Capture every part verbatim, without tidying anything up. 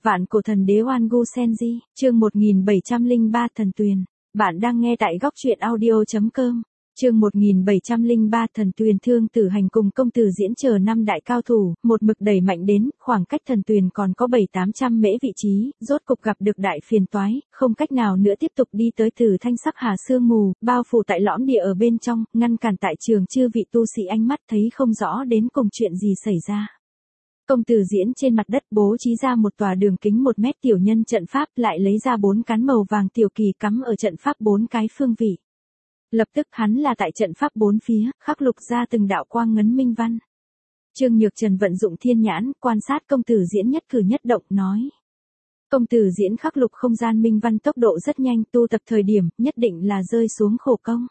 Vạn cổ thần đế Oan Gu Senji, chương một nghìn bảy trăm lẻ ba Thần Tuyền. Bạn đang nghe tại góc truyện audio chấm com. Chương một nghìn bảy trăm lẻ ba Thần Tuyền. Thương Tử Hành cùng Công Tử Diễn chờ năm đại cao thủ, một mực đẩy mạnh đến, khoảng cách Thần Tuyền còn có bảy tám trăm mễ vị trí, rốt cục gặp được đại phiền toái, không cách nào nữa tiếp tục đi tới Tử Thanh sắc hà sương mù, bao phủ tại lõm địa ở bên trong, ngăn cản tại trường chư vị tu sĩ ánh mắt thấy không rõ đến cùng chuyện gì xảy ra. Công Tử Diễn trên mặt đất bố trí ra một tòa đường kính một mét tiểu nhân trận pháp, lại lấy ra bốn cán màu vàng tiểu kỳ cắm ở trận pháp bốn cái phương vị. Lập tức hắn là tại trận pháp bốn phía, khắc lục ra từng đạo quang ngấn minh văn. Trương Nhược Trần vận dụng thiên nhãn, quan sát Công Tử Diễn nhất cử nhất động, nói. Công Tử Diễn khắc lục không gian minh văn tốc độ rất nhanh, tu tập thời điểm, nhất định là rơi xuống khổ công.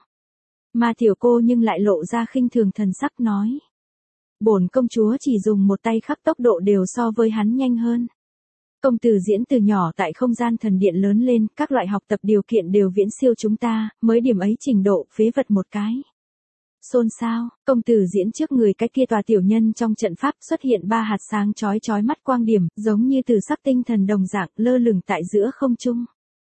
Mà tiểu cô nhưng lại lộ ra khinh thường thần sắc, nói. Bổn công chúa chỉ dùng một tay khắc tốc độ đều so với hắn nhanh hơn. Công Tử Diễn từ nhỏ tại không gian thần điện lớn lên, các loại học tập điều kiện đều viễn siêu chúng ta, mới điểm ấy trình độ, phế vật một cái. Xôn xao, Công Tử Diễn trước người cái kia tòa tiểu nhân trong trận pháp xuất hiện ba hạt sáng chói chói mắt quang điểm, giống như từ sắc tinh thần đồng dạng, lơ lửng tại giữa không trung.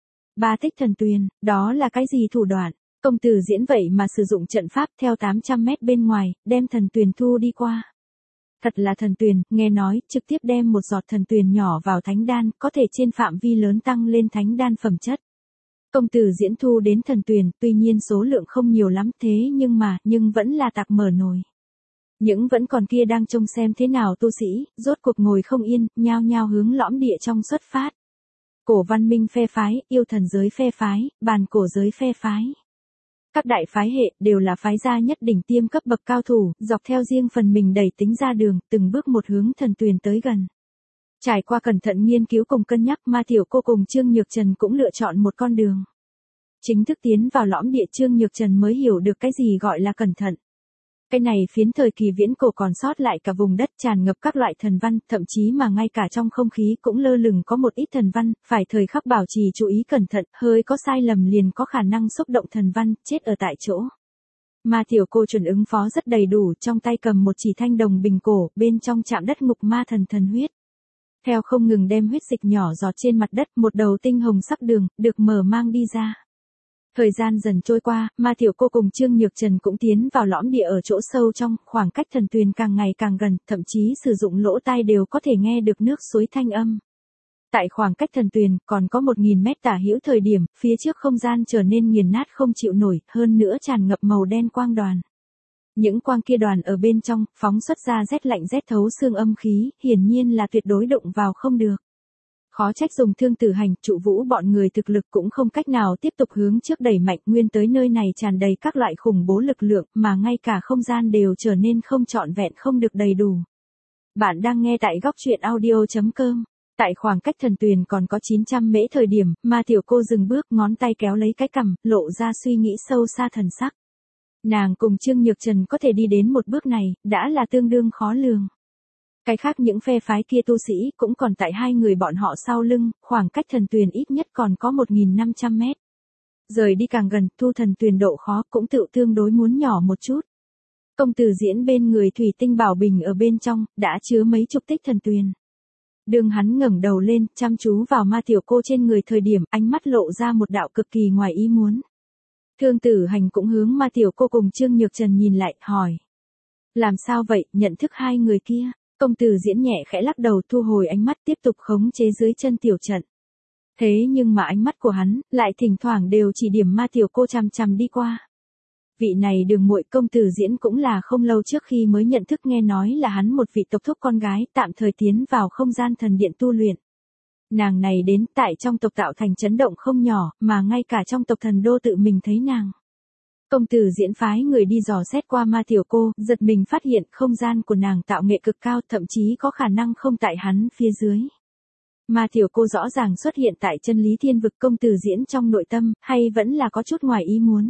Ba tích thần tuyền, đó là cái gì thủ đoạn? Công Tử Diễn vậy mà sử dụng trận pháp theo tám trăm mét bên ngoài, đem thần tuyền thu đi qua. Thật là thần tuyền, nghe nói, trực tiếp đem một giọt thần tuyền nhỏ vào thánh đan, có thể trên phạm vi lớn tăng lên thánh đan phẩm chất. Công Tử Diễn thu đến thần tuyền, tuy nhiên số lượng không nhiều lắm, thế nhưng mà, nhưng vẫn là tạc mở nồi. Những vẫn còn kia đang trông xem thế nào tu sĩ, rốt cuộc ngồi không yên, nhao nhao hướng lõm địa trong xuất phát. Cổ văn minh phe phái, yêu thần giới phe phái, bàn cổ giới phe phái. Các đại phái hệ đều là phái gia nhất đỉnh tiêm cấp bậc cao thủ, dọc theo riêng phần mình đẩy tính ra đường, từng bước một hướng thần tuyền tới gần. Trải qua cẩn thận nghiên cứu cùng cân nhắc, Ma Tiểu Cô cùng Trương Nhược Trần cũng lựa chọn một con đường. Chính thức tiến vào lõm địa, Trương Nhược Trần mới hiểu được cái gì gọi là cẩn thận. Cái này phiến thời kỳ viễn cổ còn sót lại cả vùng đất tràn ngập các loại thần văn, thậm chí mà ngay cả trong không khí cũng lơ lửng có một ít thần văn, phải thời khắc bảo trì chú ý cẩn thận, hơi có sai lầm liền có khả năng xúc động thần văn, chết ở tại chỗ. Ma Tiểu Cô chuẩn ứng phó rất đầy đủ, trong tay cầm một chỉ thanh đồng bình cổ, bên trong chạm đất ngục ma thần thần huyết. Theo không ngừng đem huyết dịch nhỏ giọt trên mặt đất, một đầu tinh hồng sắc đường, được mở mang đi ra. Thời gian dần trôi qua, Ma Tiểu Cô cùng Trương Nhược Trần cũng tiến vào lõm địa ở chỗ sâu trong, khoảng cách thần tuyền càng ngày càng gần, thậm chí sử dụng lỗ tai đều có thể nghe được nước suối thanh âm. Tại khoảng cách thần tuyền, còn có một nghìn mét tả hữu thời điểm, phía trước không gian trở nên nghiền nát không chịu nổi, hơn nữa tràn ngập màu đen quang đoàn. Những quang kia đoàn ở bên trong, phóng xuất ra rét lạnh rét thấu xương âm khí, hiển nhiên là tuyệt đối đụng vào không được. Khó trách dùng Thương Tử Hành, Trụ Vũ bọn người thực lực cũng không cách nào tiếp tục hướng trước đẩy mạnh, nguyên tới nơi này tràn đầy các loại khủng bố lực lượng, mà ngay cả không gian đều trở nên không trọn vẹn, không được đầy đủ. Bạn đang nghe tại góc truyện audio chấm com. Tại khoảng cách thần tuyền còn có chín trăm mễ thời điểm, Ma Tiểu Cô dừng bước, ngón tay kéo lấy cái cằm, lộ ra suy nghĩ sâu xa thần sắc. Nàng cùng Trương Nhược Trần có thể đi đến một bước này, đã là tương đương khó lường. Cái khác những phe phái kia tu sĩ cũng còn tại hai người bọn họ sau lưng, khoảng cách thần tuyền ít nhất còn có một nghìn năm trăm mét. Rời đi càng gần, thu thần tuyền độ khó cũng tự tương đối muốn nhỏ một chút. Công Tử Diễn bên người thủy tinh bảo bình ở bên trong, đã chứa mấy chục tích thần tuyền. Đường hắn ngẩng đầu lên, chăm chú vào Ma Tiểu Cô trên người thời điểm, ánh mắt lộ ra một đạo cực kỳ ngoài ý muốn. Thương Tử Hành cũng hướng Ma Tiểu Cô cùng Trương Nhược Trần nhìn lại, hỏi. Làm sao vậy, nhận thức hai người kia? Công Tử Diễn nhẹ khẽ lắc đầu, thu hồi ánh mắt, tiếp tục khống chế dưới chân tiểu trận. Thế nhưng mà ánh mắt của hắn, lại thỉnh thoảng đều chỉ điểm Ma Tiểu Cô chằm chằm đi qua. Vị này Đường muội, Công Tử Diễn cũng là không lâu trước khi mới nhận thức, nghe nói là hắn một vị tộc thúc con gái, tạm thời tiến vào không gian thần điện tu luyện. Nàng này đến tại trong tộc tạo thành chấn động không nhỏ, mà ngay cả trong tộc thần đô tự mình thấy nàng. Công Tử Diễn phái người đi dò xét qua Ma Tiểu Cô, giật mình phát hiện không gian của nàng tạo nghệ cực cao, thậm chí có khả năng không tại hắn phía dưới. Ma Tiểu Cô rõ ràng xuất hiện tại chân lý thiên vực, Công Tử Diễn trong nội tâm, hay vẫn là có chút ngoài ý muốn.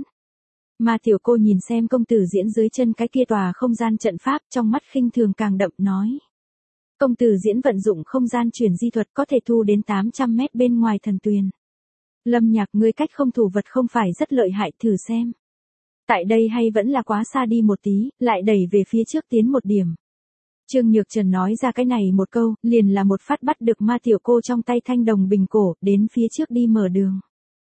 Ma Tiểu Cô nhìn xem Công Tử Diễn dưới chân cái kia tòa không gian trận pháp, trong mắt khinh thường càng đậm, nói. Công Tử Diễn vận dụng không gian chuyển di thuật có thể thu đến tám trăm mét bên ngoài thần tuyền. Lâm Nhạc, ngươi cách không thủ vật không phải rất lợi hại, thử xem. Tại đây hay vẫn là quá xa đi một tí, lại đẩy về phía trước tiến một điểm. Trương Nhược Trần nói ra cái này một câu, liền là một phát bắt được Ma Tiểu Cô trong tay thanh đồng bình cổ, đến phía trước đi mở đường.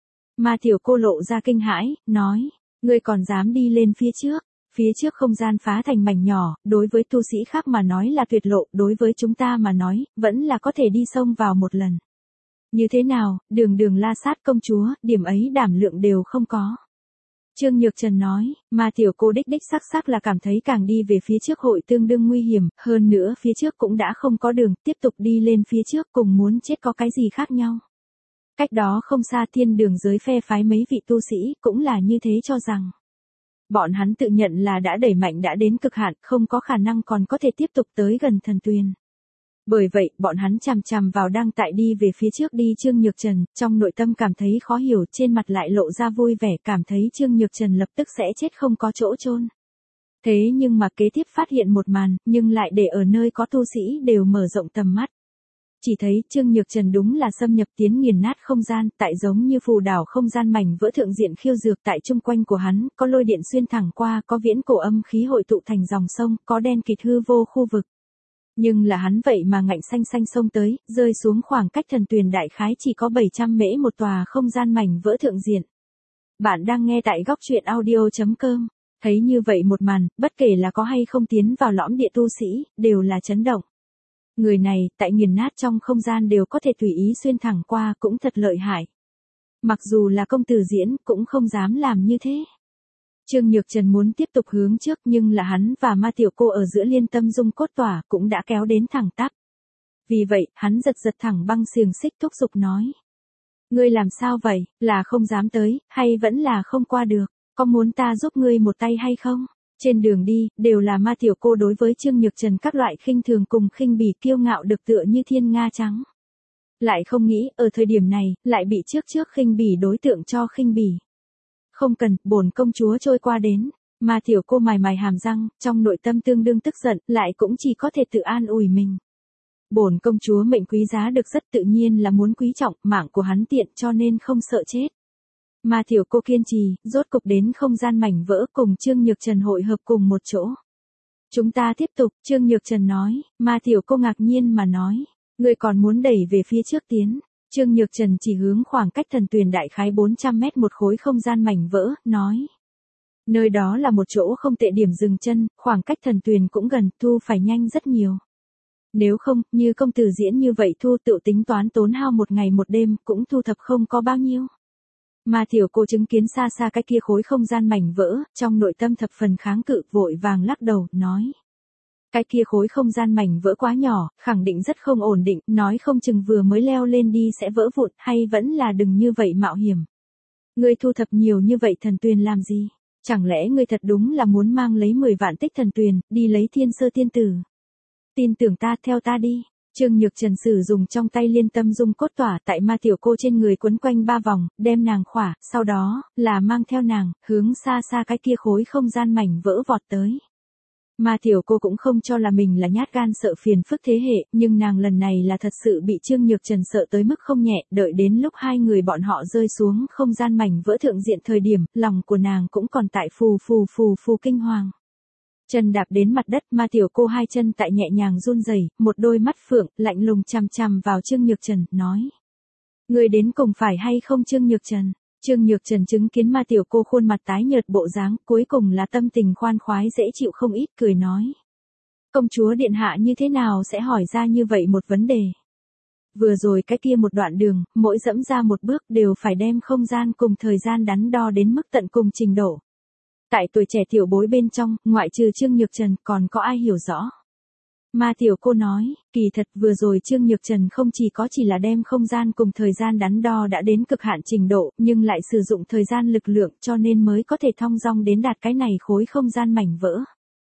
Ma Tiểu Cô lộ ra kinh hãi, nói, ngươi còn dám đi lên phía trước, phía trước không gian phá thành mảnh nhỏ, đối với tu sĩ khác mà nói là tuyệt lộ, đối với chúng ta mà nói, vẫn là có thể đi xông vào một lần. Như thế nào, đường đường La Sát công chúa, điểm ấy đảm lượng đều không có. Trương Nhược Trần nói, Ma Tiểu Cô đích đích xác xác là cảm thấy càng đi về phía trước hội tương đương nguy hiểm, hơn nữa phía trước cũng đã không có đường, tiếp tục đi lên phía trước cùng muốn chết có cái gì khác nhau. Cách đó không xa thiên đường giới phe phái mấy vị tu sĩ cũng là như thế cho rằng. Bọn hắn tự nhận là đã đẩy mạnh đã đến cực hạn, không có khả năng còn có thể tiếp tục tới gần thần tuyền. Bởi vậy, bọn hắn chằm chằm vào đang tại đi về phía trước đi Trương Nhược Trần, trong nội tâm cảm thấy khó hiểu, trên mặt lại lộ ra vui vẻ, cảm thấy Trương Nhược Trần lập tức sẽ chết không có chỗ chôn. Thế nhưng mà kế tiếp phát hiện một màn, nhưng lại để ở nơi có tu sĩ đều mở rộng tầm mắt. Chỉ thấy Trương Nhược Trần đúng là xâm nhập tiến nghiền nát không gian, tại giống như phù đảo không gian mảnh vỡ thượng diện khiêu dược tại chung quanh của hắn, có lôi điện xuyên thẳng qua, có viễn cổ âm khí hội tụ thành dòng sông, có đen kịt hư vô khu vực. Nhưng là hắn vậy mà ngạnh xanh xanh xông tới, rơi xuống khoảng cách thần tuyền đại khái chỉ có bảy trăm mễ một tòa không gian mảnh vỡ thượng diện. Bạn đang nghe tại góc truyện audio chấm com. Thấy như vậy một màn, bất kể là có hay không tiến vào lõm địa tu sĩ, đều là chấn động. Người này, tại nghiền nát trong không gian đều có thể tùy ý xuyên thẳng qua cũng thật lợi hại. Mặc dù là công tử diễn, cũng không dám làm như thế. Trương Nhược Trần muốn tiếp tục hướng trước nhưng là hắn và Ma Tiểu Cô ở giữa liên tâm dung cốt tỏa cũng đã kéo đến thẳng tắp. Vì vậy, hắn giật giật thẳng băng xiềng xích thúc giục nói. Ngươi làm sao vậy, là không dám tới, hay vẫn là không qua được, có muốn ta giúp ngươi một tay hay không? Trên đường đi, đều là Ma Tiểu Cô đối với Trương Nhược Trần các loại khinh thường cùng khinh bỉ kiêu ngạo được tựa như thiên nga trắng. Lại không nghĩ, ở thời điểm này, lại bị trước trước khinh bỉ đối tượng cho khinh bỉ. Không cần, bổn công chúa trôi qua đến. Ma Tiểu Cô mài mài hàm răng, trong nội tâm tương đương tức giận, lại cũng chỉ có thể tự an ủi mình. Bổn công chúa mệnh quý giá được rất tự nhiên là muốn quý trọng, mạng của hắn tiện cho nên không sợ chết. Ma Tiểu Cô kiên trì, rốt cục đến không gian mảnh vỡ cùng Trương Nhược Trần hội hợp cùng một chỗ. Chúng ta tiếp tục, Trương Nhược Trần nói, Ma Tiểu Cô ngạc nhiên mà nói, ngươi còn muốn đẩy về phía trước tiến. Trương Nhược Trần chỉ hướng khoảng cách thần tuyền đại khái bốn trăm mét một khối không gian mảnh vỡ, nói. Nơi đó là một chỗ không tệ điểm dừng chân, khoảng cách thần tuyền cũng gần, thu phải nhanh rất nhiều. Nếu không, như công tử diễn như vậy thu tự tính toán tốn hao một ngày một đêm, cũng thu thập không có bao nhiêu. Ma Tiểu Cô chứng kiến xa xa cái kia khối không gian mảnh vỡ, trong nội tâm thập phần kháng cự, vội vàng lắc đầu, nói. Cái kia khối không gian mảnh vỡ quá nhỏ, khẳng định rất không ổn định, nói không chừng vừa mới leo lên đi sẽ vỡ vụn, hay vẫn là đừng như vậy mạo hiểm. Ngươi thu thập nhiều như vậy thần tuyền làm gì? Chẳng lẽ ngươi thật đúng là muốn mang lấy mười vạn tích thần tuyền, đi lấy thiên sơ tiên tử? Tin tưởng ta, theo ta đi. Trương Nhược Trần sử dùng trong tay liên tâm dung cốt tỏa tại Ma Tiểu Cô trên người quấn quanh ba vòng, đem nàng khỏa, sau đó, là mang theo nàng, hướng xa xa cái kia khối không gian mảnh vỡ vọt tới. Ma Tiểu Cô cũng không cho là mình là nhát gan sợ phiền phức thế hệ, nhưng nàng lần này là thật sự bị Trương Nhược Trần sợ tới mức không nhẹ, đợi đến lúc hai người bọn họ rơi xuống không gian mảnh vỡ thượng diện thời điểm, lòng của nàng cũng còn tại phù phù phù phù kinh hoàng. Chân đạp đến mặt đất, Ma Tiểu Cô hai chân tại nhẹ nhàng run rẩy, một đôi mắt phượng, lạnh lùng chằm chằm vào Trương Nhược Trần, nói. Người đến cùng phải hay không Trương Nhược Trần? Trương Nhược Trần chứng kiến Ma Tiểu Cô khuôn mặt tái nhợt bộ dáng, cuối cùng là tâm tình khoan khoái dễ chịu không ít, cười nói. Công chúa điện hạ như thế nào sẽ hỏi ra như vậy một vấn đề? Vừa rồi cái kia một đoạn đường, mỗi dẫm ra một bước đều phải đem không gian cùng thời gian đắn đo đến mức tận cùng trình độ. Tại tuổi trẻ tiểu bối bên trong, ngoại trừ Trương Nhược Trần còn có ai hiểu rõ? Ma Tiểu Cô nói, kỳ thật vừa rồi Trương Nhược Trần không chỉ có chỉ là đem không gian cùng thời gian đắn đo đã đến cực hạn trình độ, nhưng lại sử dụng thời gian lực lượng cho nên mới có thể thong dong đến đạt cái này khối không gian mảnh vỡ.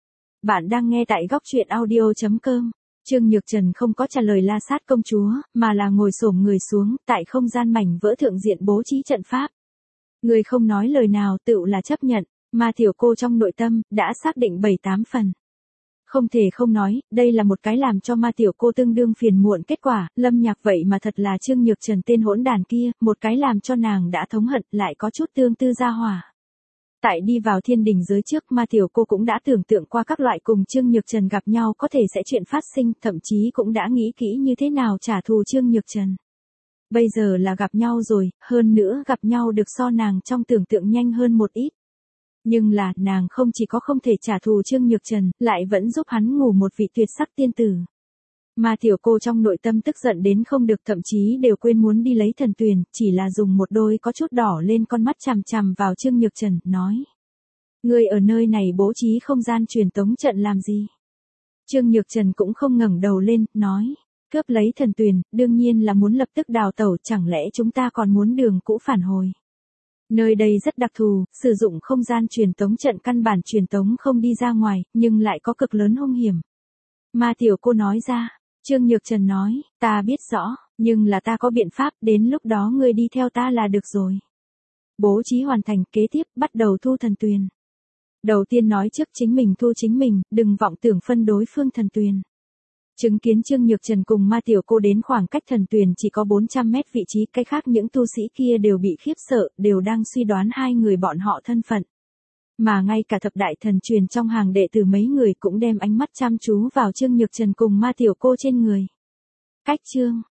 Bạn đang nghe tại góc truyện audio chấm com. Trương Nhược Trần không có trả lời La Sát công chúa, mà là ngồi xổm người xuống, tại không gian mảnh vỡ thượng diện bố trí trận pháp. Người không nói lời nào tựu là chấp nhận, Ma Tiểu Cô trong nội tâm, đã xác định bảy tám phần. Không thể không nói, đây là một cái làm cho Ma Tiểu Cô tương đương phiền muộn kết quả, Lâm Nhạc vậy mà thật là Trương Nhược Trần tên hỗn đàn kia, một cái làm cho nàng đã thống hận lại có chút tương tư gia hỏa. Tại đi vào thiên đình giới trước, Ma Tiểu Cô cũng đã tưởng tượng qua các loại cùng Trương Nhược Trần gặp nhau có thể sẽ chuyện phát sinh, thậm chí cũng đã nghĩ kỹ như thế nào trả thù Trương Nhược Trần. Bây giờ là gặp nhau rồi, hơn nữa gặp nhau được so nàng trong tưởng tượng nhanh hơn một ít. Nhưng là, nàng không chỉ có không thể trả thù Trương Nhược Trần, lại vẫn giúp hắn ngủ một vị tuyệt sắc tiên tử. Ma Tiểu Cô trong nội tâm tức giận đến không được, thậm chí đều quên muốn đi lấy Thần Tuyền, chỉ là dùng một đôi có chút đỏ lên con mắt chằm chằm vào Trương Nhược Trần, nói. Ngươi ở nơi này bố trí không gian truyền tống trận làm gì? Trương Nhược Trần cũng không ngẩng đầu lên, nói. Cướp lấy Thần Tuyền, đương nhiên là muốn lập tức đào tẩu, chẳng lẽ chúng ta còn muốn đường cũ phản hồi? Nơi đây rất đặc thù, sử dụng không gian truyền tống trận căn bản truyền tống không đi ra ngoài, nhưng lại có cực lớn hung hiểm. Ma Tiểu Cô nói ra. Trương Nhược Trần nói, ta biết rõ, nhưng là ta có biện pháp, đến lúc đó ngươi đi theo ta là được rồi. Bố trí hoàn thành, kế tiếp, bắt đầu thu Thần Tuyền. Đầu tiên nói trước chính mình thu chính mình, đừng vọng tưởng phân đối phương Thần Tuyền. Chứng kiến Trương Nhược Trần cùng Ma Tiểu Cô đến khoảng cách Thần Tuyền chỉ có bốn trăm mét vị trí, cái khác những tu sĩ kia đều bị khiếp sợ, đều đang suy đoán hai người bọn họ thân phận. Mà ngay cả thập đại thần truyền trong hàng đệ tử mấy người cũng đem ánh mắt chăm chú vào Trương Nhược Trần cùng Ma Tiểu Cô trên người. Cách chương,